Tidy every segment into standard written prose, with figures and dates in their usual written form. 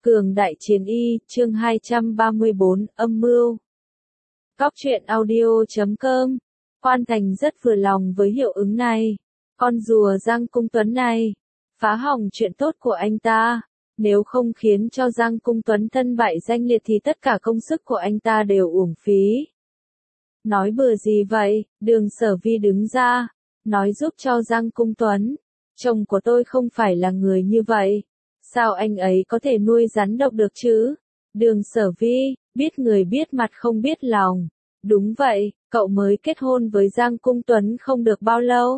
Cường đại chiến y, chương 234, âm mưu. Cóc truyện audio.com. Quan Thành rất vừa lòng với hiệu ứng này. Con rùa Giang Cung Tuấn này, phá hỏng chuyện tốt của anh ta. Nếu không khiến cho Giang Cung Tuấn thân bại danh liệt thì tất cả công sức của anh ta đều uổng phí. Nói bừa gì vậy? Đường Sở Vi đứng ra, nói giúp cho Giang Cung Tuấn. Chồng của tôi không phải là người như vậy. Sao anh ấy có thể nuôi rắn độc được chứ? Đường Sở Vi, biết người biết mặt không biết lòng. Đúng vậy, cậu mới kết hôn với Giang Cung Tuấn không được bao lâu.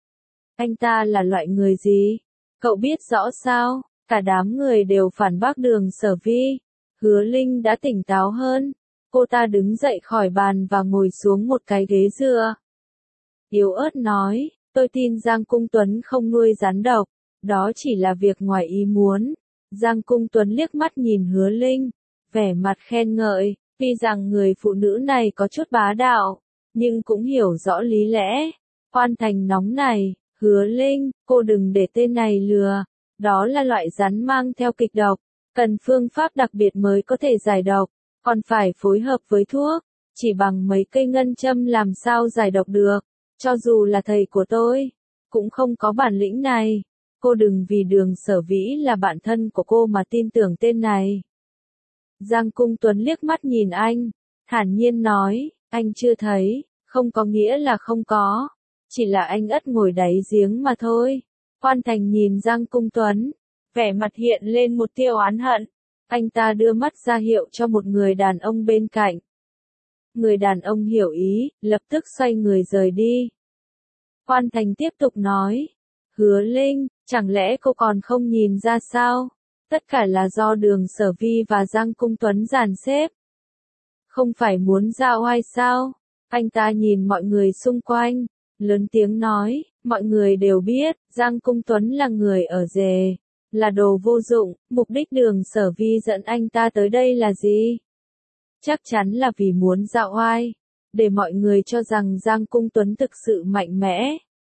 Anh ta là loại người gì? Cậu biết rõ sao? Cả đám người đều phản bác Đường Sở Vi. Hứa Linh đã tỉnh táo hơn. Cô ta đứng dậy khỏi bàn và ngồi xuống một cái ghế dựa. Yếu ớt nói, tôi tin Giang Cung Tuấn không nuôi rắn độc. Đó chỉ là việc ngoài ý muốn. Giang Cung Tuấn liếc mắt nhìn Hứa Linh, vẻ mặt khen ngợi, tuy rằng người phụ nữ này có chút bá đạo, nhưng cũng hiểu rõ lý lẽ. Quan Thành nóng này, Hứa Linh, cô đừng để tên này lừa, đó là loại rắn mang theo kịch độc, cần phương pháp đặc biệt mới có thể giải độc, còn phải phối hợp với thuốc, chỉ bằng mấy cây ngân châm làm sao giải độc được, cho dù là thầy của tôi, cũng không có bản lĩnh này. Cô đừng vì Đường Sở Vĩ là bạn thân của cô mà tin tưởng tên này. Giang Cung Tuấn liếc mắt nhìn anh, thản nhiên nói, anh chưa thấy, không có nghĩa là không có, chỉ là anh ất ngồi đáy giếng mà thôi. Quan Thành nhìn Giang Cung Tuấn, vẻ mặt hiện lên một tia oán hận, anh ta đưa mắt ra hiệu cho một người đàn ông bên cạnh. Người đàn ông hiểu ý, lập tức xoay người rời đi. Quan Thành tiếp tục nói, Hứa Linh, chẳng lẽ cô còn không nhìn ra sao? Tất cả là do Đường Sở Vi và Giang Cung Tuấn dàn xếp. Không phải muốn ra oai sao? Anh ta nhìn mọi người xung quanh, lớn tiếng nói, mọi người đều biết, Giang Cung Tuấn là người ở rề, là đồ vô dụng, mục đích Đường Sở Vi dẫn anh ta tới đây là gì? Chắc chắn là vì muốn ra oai, để mọi người cho rằng Giang Cung Tuấn thực sự mạnh mẽ.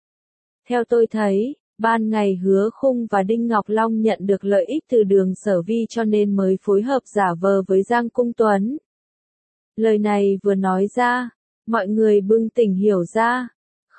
Theo tôi thấy, ban ngày Hứa Khung và Đinh Ngọc Long nhận được lợi ích từ Đường Sở Vi cho nên mới phối hợp giả vờ với Giang Cung Tuấn. Lời này vừa nói ra, mọi người bừng tỉnh hiểu ra.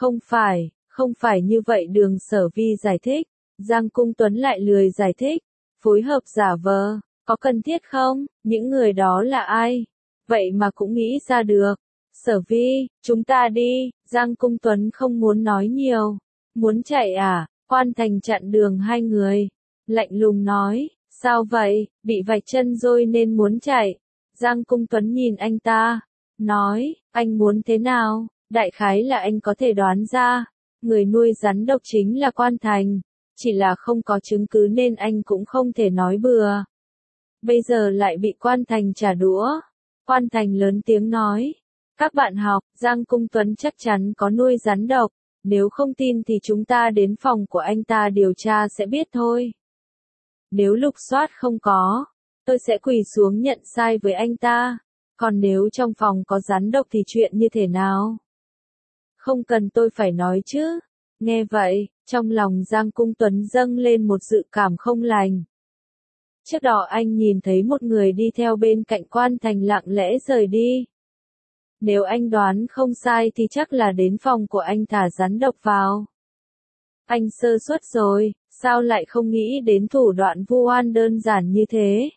Không phải như vậy Đường Sở Vi giải thích. Giang Cung Tuấn lại lười giải thích. Phối hợp giả vờ, có cần thiết không? Những người đó là ai? Vậy mà cũng nghĩ ra được. Sở Vi, chúng ta đi. Giang Cung Tuấn không muốn nói nhiều. Muốn chạy à? Quan Thành chặn đường hai người. Lạnh lùng nói, sao vậy, bị vạch chân rồi nên muốn chạy. Giang Cung Tuấn nhìn anh ta, nói, anh muốn thế nào? Đại khái là anh có thể đoán ra. Người nuôi rắn độc chính là Quan Thành. Chỉ là không có chứng cứ nên anh cũng không thể nói bừa. Bây giờ lại bị Quan Thành trả đũa. Quan Thành lớn tiếng nói, các bạn học, Giang Cung Tuấn chắc chắn có nuôi rắn độc. Nếu không tin thì chúng ta đến phòng của anh ta điều tra sẽ biết thôi. Nếu lục soát không có, tôi sẽ quỳ xuống nhận sai với anh ta. Còn nếu trong phòng có rắn độc thì chuyện như thế nào? Không cần tôi phải nói chứ. Nghe vậy, trong lòng Giang Cung Tuấn dâng lên một dự cảm không lành. Trước đó anh nhìn thấy một người đi theo bên cạnh Quan Thành lặng lẽ rời đi. Nếu anh đoán không sai thì chắc là đến phòng của anh thả rắn độc vào. Anh sơ suất rồi, sao lại không nghĩ đến thủ đoạn vu oan đơn giản như thế?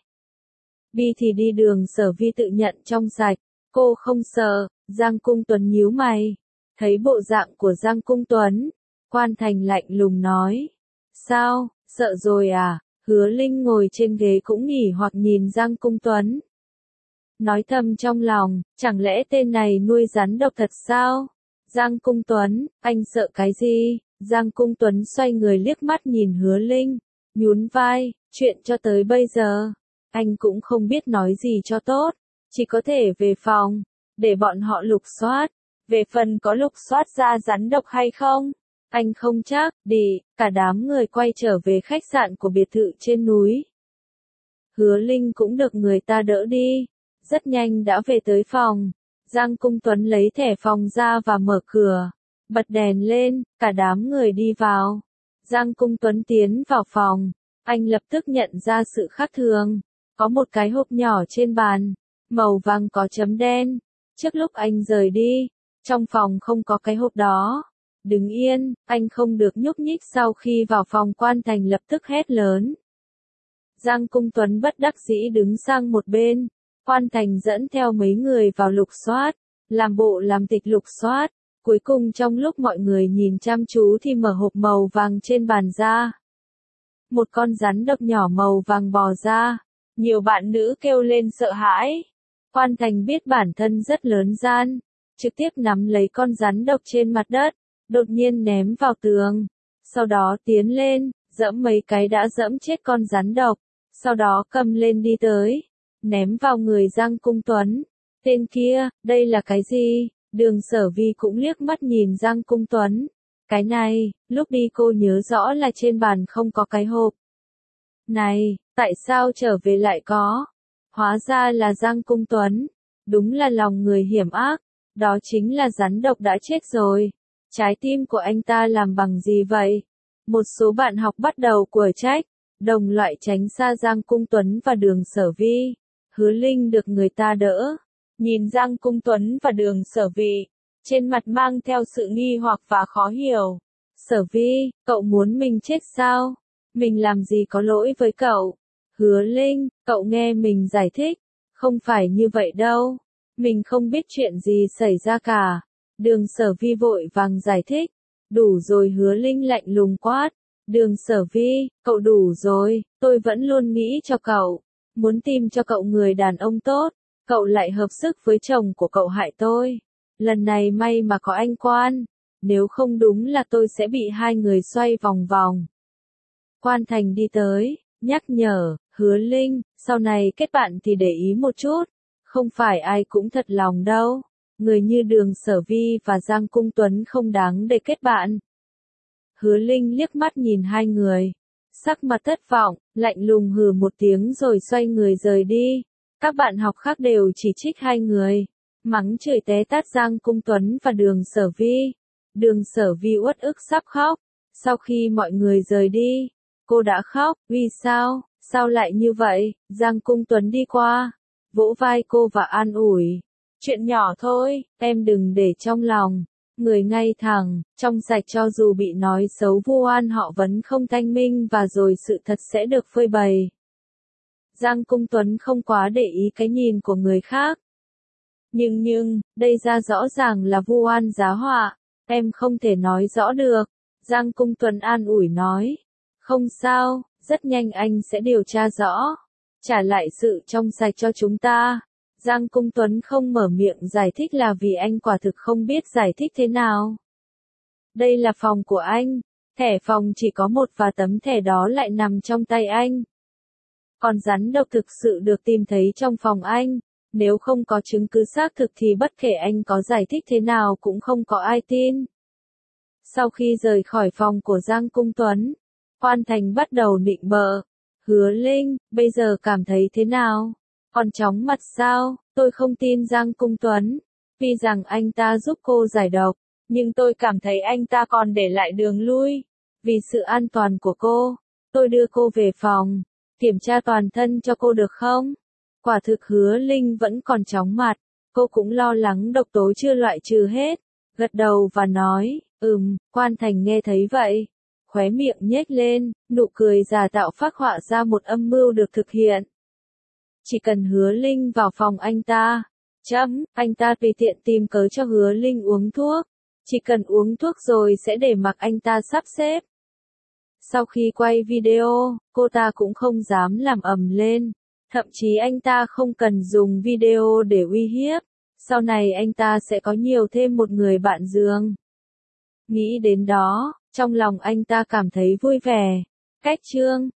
Đi thì đi. Đường Sở Vi tự nhận trong sạch, cô không sợ. Giang Cung Tuấn nhíu mày. Thấy bộ dạng của Giang Cung Tuấn, Quan Thành lạnh lùng nói. Sao, sợ rồi à? Hứa Linh ngồi trên ghế cũng nghỉ hoặc nhìn Giang Cung Tuấn. Nói thầm trong lòng, chẳng lẽ tên này nuôi rắn độc thật sao? Giang Cung Tuấn, anh sợ cái gì? Giang Cung Tuấn xoay người liếc mắt nhìn Hứa Linh, nhún vai, chuyện cho tới bây giờ, anh cũng không biết nói gì cho tốt, chỉ có thể về phòng, để bọn họ lục soát. Về phần có lục soát ra rắn độc hay không? Anh không chắc. Đi, cả đám người quay trở về khách sạn của biệt thự trên núi. Hứa Linh cũng được người ta đỡ đi. Rất nhanh đã về tới phòng. Giang Cung Tuấn lấy thẻ phòng ra và mở cửa. Bật đèn lên, cả đám người đi vào. Giang Cung Tuấn tiến vào phòng. Anh lập tức nhận ra sự khác thường. Có một cái hộp nhỏ trên bàn, màu vàng có chấm đen. Trước lúc anh rời đi, trong phòng không có cái hộp đó. Đứng yên, anh không được nhúc nhích. Sau khi vào phòng, Quan Thành lập tức hét lớn. Giang Cung Tuấn bất đắc dĩ đứng sang một bên. Quan Thành dẫn theo mấy người vào lục soát, làm bộ làm tịch lục soát. Cuối cùng trong lúc mọi người nhìn chăm chú thì mở hộp màu vàng trên bàn ra. Một con rắn độc nhỏ màu vàng bò ra. Nhiều bạn nữ kêu lên sợ hãi. Quan Thành biết bản thân rất lớn gan, trực tiếp nắm lấy con rắn độc trên mặt đất, đột nhiên ném vào tường. Sau đó tiến lên, giẫm mấy cái đã giẫm chết con rắn độc. Sau đó cầm lên đi tới, ném vào người Giang Cung Tuấn. Tên kia, đây là cái gì? Đường Sở Vi cũng liếc mắt nhìn Giang Cung Tuấn. Cái này, lúc đi cô nhớ rõ là trên bàn không có cái hộp. Này, tại sao trở về lại có? Hóa ra là Giang Cung Tuấn. Đúng là lòng người hiểm ác. Đó chính là rắn độc đã chết rồi. Trái tim của anh ta làm bằng gì vậy? Một số bạn học bắt đầu quở trách. Đồng loại tránh xa Giang Cung Tuấn và Đường Sở Vi. Hứa Linh được người ta đỡ. Nhìn Giang Cung Tuấn và Đường Sở Vi, trên mặt mang theo sự nghi hoặc và khó hiểu. Sở Vi, cậu muốn mình chết sao? Mình làm gì có lỗi với cậu? Hứa Linh, cậu nghe mình giải thích. Không phải như vậy đâu. Mình không biết chuyện gì xảy ra cả. Đường Sở Vi vội vàng giải thích. Đủ rồi, Hứa Linh lạnh lùng quát. Đường Sở Vi, cậu đủ rồi, tôi vẫn luôn nghĩ cho cậu. Muốn tìm cho cậu người đàn ông tốt. Cậu lại hợp sức với chồng của cậu hại tôi. Lần này may mà có anh Quan. Nếu không đúng là tôi sẽ bị hai người xoay vòng vòng. Quan Thành đi tới, nhắc nhở, Hứa Linh, sau này kết bạn thì để ý một chút. Không phải ai cũng thật lòng đâu. Người như Đường Sở Vi và Giang Cung Tuấn không đáng để kết bạn. Hứa Linh liếc mắt nhìn hai người. Sắc mặt thất vọng, lạnh lùng hừ một tiếng rồi xoay người rời đi. Các bạn học khác đều chỉ trích hai người. Mắng chửi té tát Giang Cung Tuấn và Đường Sở Vi. Đường Sở Vi uất ức sắp khóc. Sau khi mọi người rời đi, cô đã khóc. Vì sao? Sao lại như vậy? Giang Cung Tuấn đi qua, vỗ vai cô và an ủi. Chuyện nhỏ thôi, em đừng để trong lòng. Người ngay thẳng, trong sạch, cho dù bị nói xấu vu oan họ vẫn không thanh minh và rồi sự thật sẽ được phơi bày. Giang Cung Tuấn không quá để ý cái nhìn của người khác. Nhưng, đây ra rõ ràng là vu oan giá họa, em không thể nói rõ được. Giang Cung Tuấn an ủi nói. Không sao, rất nhanh anh sẽ điều tra rõ. Trả lại sự trong sạch cho chúng ta. Giang Cung Tuấn không mở miệng giải thích là vì anh quả thực không biết giải thích thế nào. Đây là phòng của anh. Thẻ phòng chỉ có một và tấm thẻ đó lại nằm trong tay anh. Còn rắn độc thực sự được tìm thấy trong phòng anh. Nếu không có chứng cứ xác thực thì bất kể anh có giải thích thế nào cũng không có ai tin. Sau khi rời khỏi phòng của Giang Cung Tuấn, Quan Thành bắt đầu nịnh bợ. Hứa Linh, bây giờ cảm thấy thế nào? Còn chóng mặt sao? Tôi không tin Giang Cung Tuấn. Vì rằng anh ta giúp cô giải độc, nhưng tôi cảm thấy anh ta còn để lại đường lui. Vì sự an toàn của cô, tôi đưa cô về phòng, kiểm tra toàn thân cho cô được không? Quả thực Hứa Linh vẫn còn chóng mặt. Cô cũng lo lắng độc tố chưa loại trừ hết. Gật đầu và nói, Quan Thành nghe thấy vậy. Khóe miệng nhếch lên, nụ cười giả tạo phác họa ra một âm mưu được thực hiện. Chỉ cần Hứa Linh vào phòng anh ta, anh ta tùy tiện tìm cớ cho Hứa Linh uống thuốc. Chỉ cần uống thuốc rồi sẽ để mặc anh ta sắp xếp. Sau khi quay video, cô ta cũng không dám làm ầm lên. Thậm chí anh ta không cần dùng video để uy hiếp. Sau này anh ta sẽ có nhiều thêm một người bạn giường. Nghĩ đến đó, trong lòng anh ta cảm thấy vui vẻ. Cách chương